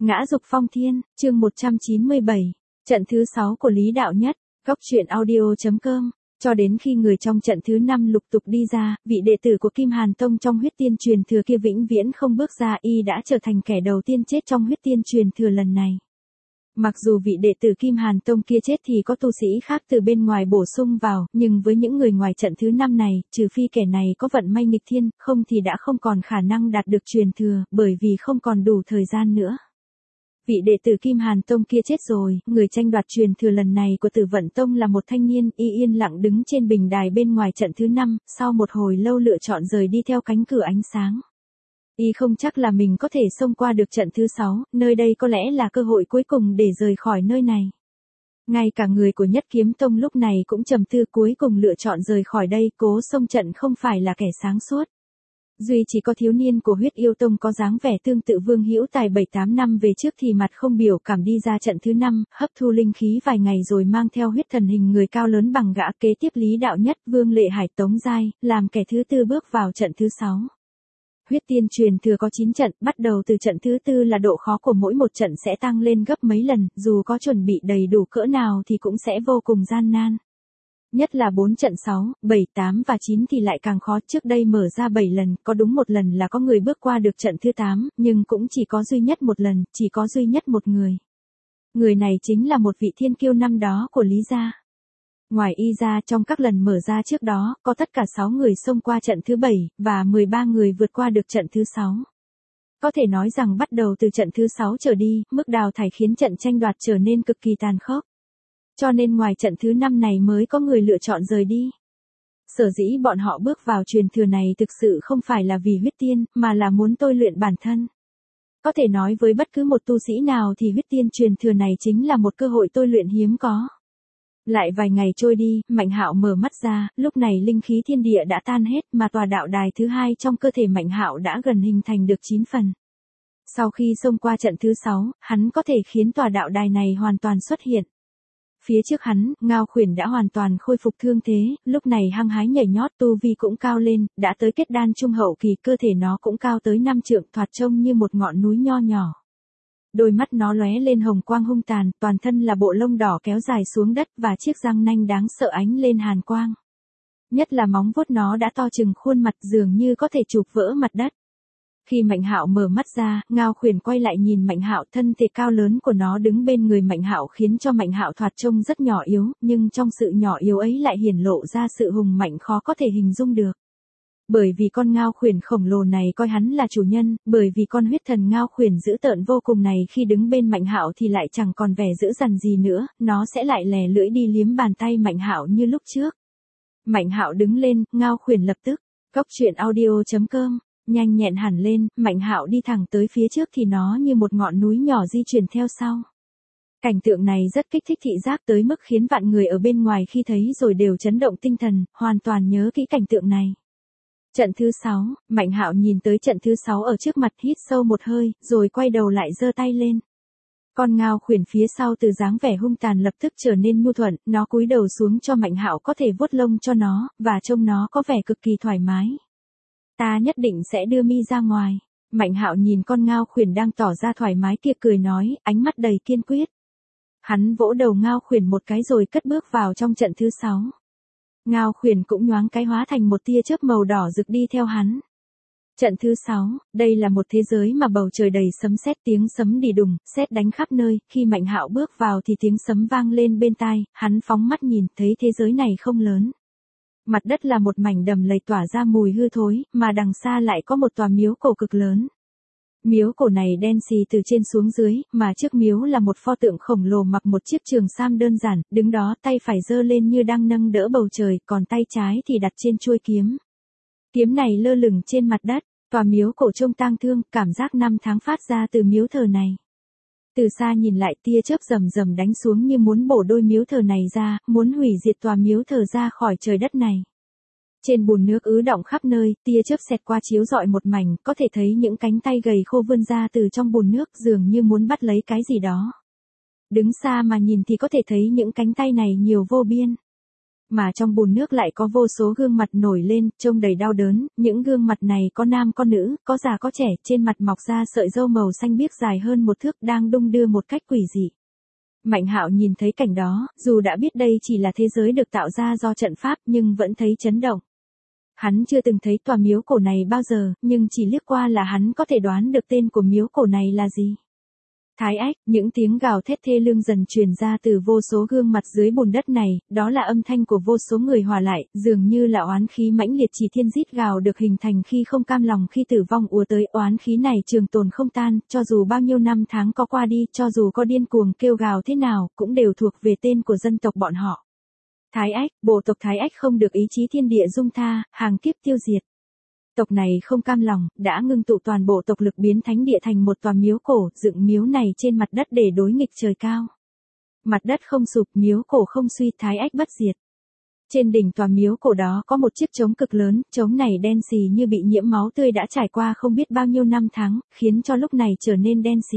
Ngã dục phong thiên, chương 197, trận thứ 6 của Lý Đạo Nhất, góc truyện audio.com. Cho đến khi người trong trận thứ 5 lục tục đi ra, vị đệ tử của Kim Hàn Tông trong huyết tiên truyền thừa kia vĩnh viễn không bước ra, y đã trở thành kẻ đầu tiên chết trong huyết tiên truyền thừa lần này. Mặc dù vị đệ tử Kim Hàn Tông kia chết thì có tu sĩ khác từ bên ngoài bổ sung vào, nhưng với những người ngoài trận thứ 5 này, trừ phi kẻ này có vận may nghịch thiên, không thì đã không còn khả năng đạt được truyền thừa, bởi vì không còn đủ thời gian nữa. Vị đệ tử Kim Hàn Tông kia chết rồi, người tranh đoạt truyền thừa lần này của Tử Vận Tông là một thanh niên, y yên lặng đứng trên bình đài bên ngoài trận thứ 5, sau một hồi lâu lựa chọn rời đi theo cánh cửa ánh sáng. Y không chắc là mình có thể xông qua được trận thứ 6, nơi đây có lẽ là cơ hội cuối cùng để rời khỏi nơi này. Ngay cả người của Nhất Kiếm Tông lúc này cũng trầm tư, cuối cùng lựa chọn rời khỏi đây, cố xông trận không phải là kẻ sáng suốt. Duy chỉ có thiếu niên của Huyết Yêu Tông có dáng vẻ tương tự Vương Hữu Tài 7-8 năm về trước thì mặt không biểu cảm đi ra trận thứ 5, hấp thu linh khí vài ngày rồi mang theo huyết thần hình người cao lớn bằng gã, kế tiếp Lý Đạo Nhất, Vương Lệ Hải, Tống Giai, làm kẻ thứ tư bước vào trận thứ 6. Huyết tiên truyền thừa có 9 trận, bắt đầu từ trận thứ 4 là độ khó của mỗi một trận sẽ tăng lên gấp mấy lần, dù có chuẩn bị đầy đủ cỡ nào thì cũng sẽ vô cùng gian nan. Nhất là 4 trận 6, 7, 8 và 9 thì lại càng khó, trước đây mở ra 7 lần, có đúng một lần là có người bước qua được trận thứ 8, nhưng cũng chỉ có duy nhất một lần, chỉ có duy nhất một người. Người này chính là một vị thiên kiêu năm đó của Lý gia. Ngoài y ra, trong các lần mở ra trước đó, có tất cả 6 người xông qua trận thứ 7, và 13 người vượt qua được trận thứ 6. Có thể nói rằng bắt đầu từ trận thứ 6 trở đi, mức đào thải khiến trận tranh đoạt trở nên cực kỳ tàn khốc. Cho nên ngoài trận thứ 5 này mới có người lựa chọn rời đi. Sở dĩ bọn họ bước vào truyền thừa này thực sự không phải là vì huyết tiên, mà là muốn tôi luyện bản thân. Có thể nói với bất cứ một tu sĩ nào thì huyết tiên truyền thừa này chính là một cơ hội tôi luyện hiếm có. Lại vài ngày trôi đi, Mạnh Hạo mở mắt ra, lúc này linh khí thiên địa đã tan hết mà tòa đạo đài thứ 2 trong cơ thể Mạnh Hạo đã gần hình thành được 9 phần. Sau khi xông qua trận thứ 6, hắn có thể khiến tòa đạo đài này hoàn toàn xuất hiện. Phía trước hắn, Ngao Khuyển đã hoàn toàn khôi phục thương thế, lúc này hăng hái nhảy nhót, tu vi cũng cao lên, đã tới kết đan trung hậu kỳ, cơ thể nó cũng cao tới 5 trượng, thoạt trông như một ngọn núi nho nhỏ. Đôi mắt nó lóe lên hồng quang hung tàn, toàn thân là bộ lông đỏ kéo dài xuống đất và chiếc răng nanh đáng sợ ánh lên hàn quang. Nhất là móng vuốt nó đã to chừng khuôn mặt, dường như có thể chụp vỡ mặt đất. Khi Mạnh Hạo mở mắt ra, Ngao Khuyển quay lại nhìn Mạnh Hạo, thân thể cao lớn của nó đứng bên người Mạnh Hạo khiến cho Mạnh Hạo thoạt trông rất nhỏ yếu, nhưng trong sự nhỏ yếu ấy lại hiển lộ ra sự hùng mạnh khó có thể hình dung được. Bởi vì con Ngao Khuyển khổng lồ này coi hắn là chủ nhân, bởi vì con huyết thần Ngao Khuyển dữ tợn vô cùng này khi đứng bên Mạnh Hạo thì lại chẳng còn vẻ dữ dằn gì nữa, nó sẽ lại lè lưỡi đi liếm bàn tay Mạnh Hạo như lúc trước. Mạnh Hạo đứng lên, Ngao Khuyển lập tức, góc truyện audio.com. Nhanh nhẹn hẳn lên, Mạnh Hạo đi thẳng tới phía trước thì nó như một ngọn núi nhỏ di chuyển theo sau. Cảnh tượng này rất kích thích thị giác tới mức khiến vạn người ở bên ngoài khi thấy rồi đều chấn động tinh thần, hoàn toàn nhớ kỹ cảnh tượng này. Trận thứ 6, Mạnh Hạo nhìn tới trận thứ 6 ở trước mặt, hít sâu một hơi, rồi quay đầu lại giơ tay lên. Con Ngao Khuyển phía sau từ dáng vẻ hung tàn lập tức trở nên nhu thuận, nó cúi đầu xuống cho Mạnh Hạo có thể vuốt lông cho nó, và trông nó có vẻ cực kỳ thoải mái. Ta nhất định sẽ đưa mi ra ngoài. Mạnh Hạo nhìn con Ngao Khuyển đang tỏ ra thoải mái kia cười nói, ánh mắt đầy kiên quyết. Hắn vỗ đầu Ngao Khuyển một cái rồi cất bước vào trong trận thứ 6. Ngao Khuyển cũng nhoáng cái hóa thành một tia chớp màu đỏ rực đi theo hắn. Trận thứ 6, đây là một thế giới mà bầu trời đầy sấm sét, tiếng sấm đì đùng, sét đánh khắp nơi, khi Mạnh Hạo bước vào thì tiếng sấm vang lên bên tai, hắn phóng mắt nhìn, thấy thế giới này không lớn. Mặt đất là một mảnh đầm lầy tỏa ra mùi hư thối, mà đằng xa lại có một tòa miếu cổ cực lớn. Miếu cổ này đen xì từ trên xuống dưới, mà trước miếu là một pho tượng khổng lồ mặc một chiếc trường sam đơn giản, đứng đó tay phải giơ lên như đang nâng đỡ bầu trời, còn tay trái thì đặt trên chuôi kiếm. Kiếm này lơ lửng trên mặt đất, tòa miếu cổ trông tang thương, cảm giác năm tháng phát ra từ miếu thờ này. Từ xa nhìn lại, tia chớp rầm rầm đánh xuống như muốn bổ đôi miếu thờ này ra, muốn hủy diệt tòa miếu thờ ra khỏi trời đất này. Trên bùn nước ứ đọng khắp nơi, tia chớp xẹt qua chiếu rọi một mảnh, có thể thấy những cánh tay gầy khô vươn ra từ trong bùn nước, dường như muốn bắt lấy cái gì đó. Đứng xa mà nhìn thì có thể thấy những cánh tay này nhiều vô biên. Mà trong bùn nước lại có vô số gương mặt nổi lên, trông đầy đau đớn, những gương mặt này có nam có nữ, có già có trẻ, trên mặt mọc ra sợi râu màu xanh biếc dài hơn một thước đang đung đưa một cách quỷ dị. Mạnh Hạo nhìn thấy cảnh đó, dù đã biết đây chỉ là thế giới được tạo ra do trận pháp nhưng vẫn thấy chấn động. Hắn chưa từng thấy tòa miếu cổ này bao giờ, nhưng chỉ liếc qua là hắn có thể đoán được tên của miếu cổ này là gì. Thái ách, những tiếng gào thét thê lương dần truyền ra từ vô số gương mặt dưới bùn đất này, đó là âm thanh của vô số người hòa lại, dường như là oán khí mãnh liệt chỉ thiên rít gào được hình thành khi không cam lòng khi tử vong ùa tới, oán khí này trường tồn không tan, cho dù bao nhiêu năm tháng có qua đi, cho dù có điên cuồng kêu gào thế nào, cũng đều thuộc về tên của dân tộc bọn họ. Thái ách, bộ tộc Thái ách không được ý chí thiên địa dung tha, hàng kiếp tiêu diệt. Tộc này không cam lòng, đã ngưng tụ toàn bộ tộc lực biến thánh địa thành một tòa miếu cổ, dựng miếu này trên mặt đất để đối nghịch trời cao. Mặt đất không sụp, miếu cổ không suy, Thái ách bất diệt. Trên đỉnh tòa miếu cổ đó có một chiếc trống cực lớn, trống này đen xì như bị nhiễm máu tươi đã trải qua không biết bao nhiêu năm tháng, khiến cho lúc này trở nên đen xì.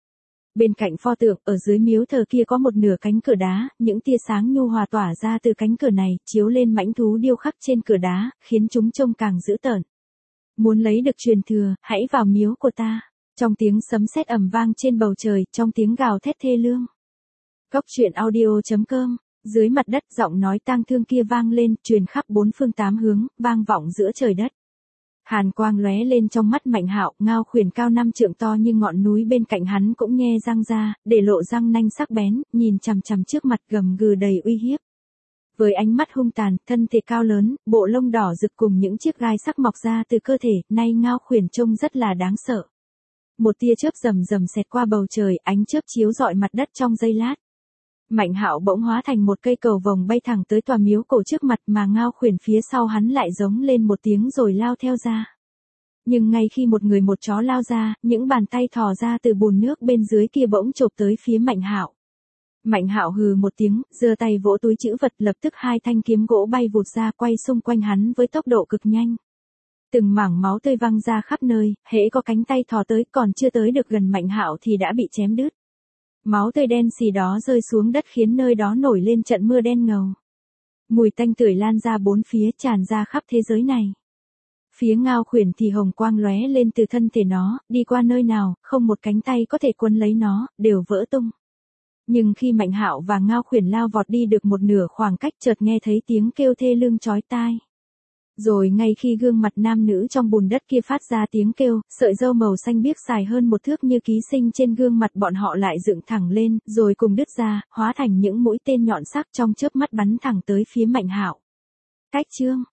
Bên cạnh pho tượng, ở dưới miếu thờ kia có một nửa cánh cửa đá, những tia sáng nhu hòa tỏa ra từ cánh cửa này, chiếu lên mãnh thú điêu khắc trên cửa đá, khiến chúng trông càng dữ tợn. Muốn lấy được truyền thừa, hãy vào miếu của ta. Trong tiếng sấm sét ầm vang trên bầu trời, trong tiếng gào thét thê lương. Góc truyện audio.com. Dưới mặt đất, giọng nói tang thương kia vang lên, truyền khắp bốn phương tám hướng, vang vọng giữa trời đất. Hàn quang lóe lên trong mắt Mạnh Hạo, Ngao Khuyển cao 5 trượng to như ngọn núi bên cạnh hắn cũng nhe răng ra, để lộ răng nanh sắc bén, nhìn chằm chằm trước mặt gầm gừ đầy uy hiếp. Với ánh mắt hung tàn, thân thể cao lớn, bộ lông đỏ rực cùng những chiếc gai sắc mọc ra từ cơ thể, nay Ngao Khuyển trông rất là đáng sợ. Một tia chớp rầm rầm xẹt qua bầu trời, ánh chớp chiếu rọi mặt đất trong giây lát. Mạnh Hạo bỗng hóa thành một cây cầu vồng bay thẳng tới tòa miếu cổ trước mặt mà Ngao Khuyển phía sau hắn lại giống lên một tiếng rồi lao theo ra. Nhưng ngay khi một người một chó lao ra, những bàn tay thò ra từ bùn nước bên dưới kia bỗng chộp tới phía Mạnh Hạo. Mạnh Hạo hừ một tiếng, giơ tay vỗ túi trữ vật, lập tức hai thanh kiếm gỗ bay vụt ra quay xung quanh hắn với tốc độ cực nhanh. Từng mảng máu tươi văng ra khắp nơi, hễ có cánh tay thò tới còn chưa tới được gần Mạnh Hạo thì đã bị chém đứt. Máu tươi đen xì đó rơi xuống đất khiến nơi đó nổi lên trận mưa đen ngầu. Mùi tanh tưởi lan ra bốn phía tràn ra khắp thế giới này. Phía Ngao Khuyển thì hồng quang lóe lên từ thân thể nó, đi qua nơi nào, không một cánh tay có thể quấn lấy nó, đều vỡ tung. Nhưng khi Mạnh Hạo và Ngao Khuyển lao vọt đi được một nửa khoảng cách chợt nghe thấy tiếng kêu thê lương chói tai. Rồi ngay khi gương mặt nam nữ trong bùn đất kia phát ra tiếng kêu, sợi râu màu xanh biếc dài hơn một thước như ký sinh trên gương mặt bọn họ lại dựng thẳng lên, rồi cùng đứt ra, hóa thành những mũi tên nhọn sắc trong chớp mắt bắn thẳng tới phía Mạnh Hạo. Cách chương